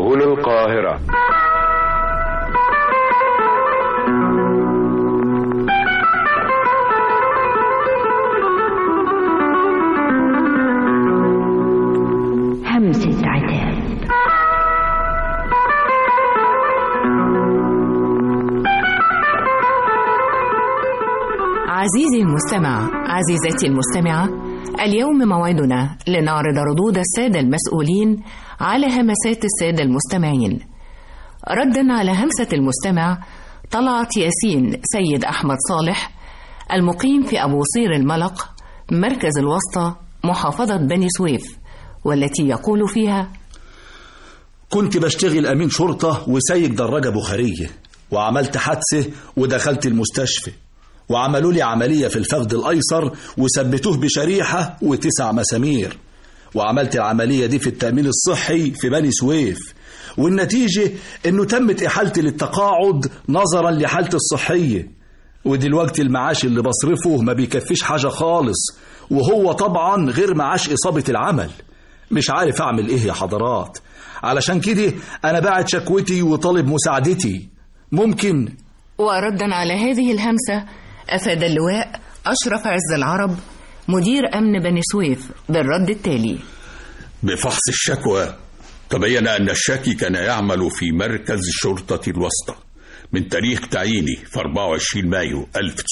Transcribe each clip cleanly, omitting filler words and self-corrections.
هنا القاهرة. همسة عتاب. عزيزي المستمع، عزيزتي المستمعة، اليوم موعدنا لنعرض ردود السادة المسؤولين على همسات السادة المستمعين. ردا على همسة المستمع طلعت ياسين سيد أحمد صالح المقيم في أبو صير الملق مركز الوسطى محافظة بني سويف، والتي يقول فيها: كنت بشتغل أمين شرطة وسايق دراجة بخارية، وعملت حادثة ودخلت المستشفى، وعملوا لي عملية في الفخذ الأيسر وثبتوه بشريحة و9 مسامير، وعملت العملية دي في التأمين الصحي في بني سويف، والنتيجة إنه تمت إحالتي للتقاعد نظرا لحالتي الصحية، ودلوقتي المعاش اللي بصرفه ما بيكفيش حاجة خالص، وهو طبعا غير معاش إصابة العمل. مش عارف أعمل إيه يا حضرات، علشان كده أنا باعت شكوتي وطالب مساعدتي. ممكن؟ وردا على هذه الهمسة أفاد اللواء أشرف عز العرب مدير أمن بني سويف بالرد التالي: بفحص الشكوى تبين أن الشاكي كان يعمل في مركز شرطة الوسطى من تاريخ تعيينه في 24 مايو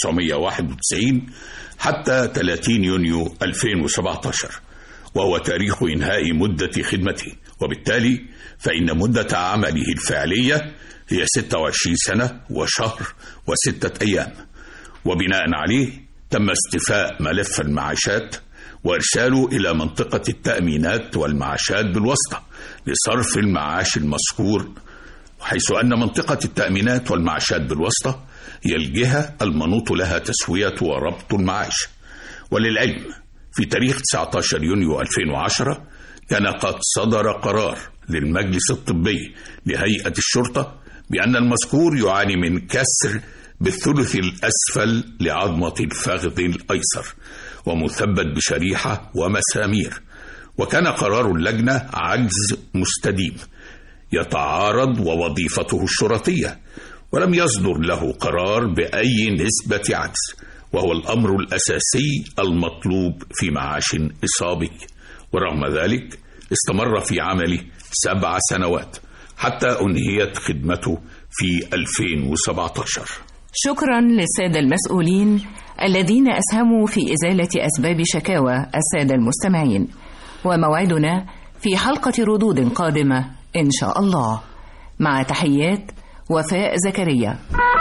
1991 حتى 30 يونيو 2017، وهو تاريخ إنهاء مدة خدمته، وبالتالي فإن مدة عمله الفعلية هي 26 سنة وشهر و6 أيام. وبناء عليه تم استيفاء ملف المعاشات وإرساله إلى منطقة التأمينات والمعاشات بالوسطى لصرف المعاش المذكور، حيث أن منطقة التأمينات والمعاشات بالوسطى هي الجهة المنوط لها تسوية وربط المعاش. وللعلم في تاريخ 19 يونيو 2010 كان قد صدر قرار للمجلس الطبي لهيئة الشرطة بأن المذكور يعاني من كسر بالثلث الأسفل لعظمة الفخذ الأيسر ومثبت بشريحة ومسامير، وكان قرار اللجنة عجز مستديم يتعارض ووظيفته الشرطية، ولم يصدر له قرار بأي نسبة عجز، وهو الأمر الأساسي المطلوب في معاش إصابي. ورغم ذلك استمر في عمله 7 سنوات حتى أنهيت خدمته في 2017. شكرا للسادة المسؤولين الذين أسهموا في إزالة أسباب شكاوى السادة المستمعين، وموعدنا في حلقة ردود قادمة إن شاء الله. مع تحيات وفاء زكريا.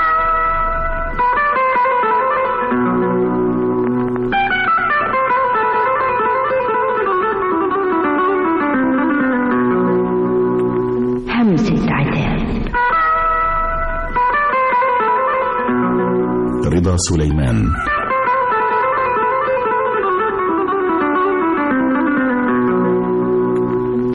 همسة عتاب. رضا سليمان.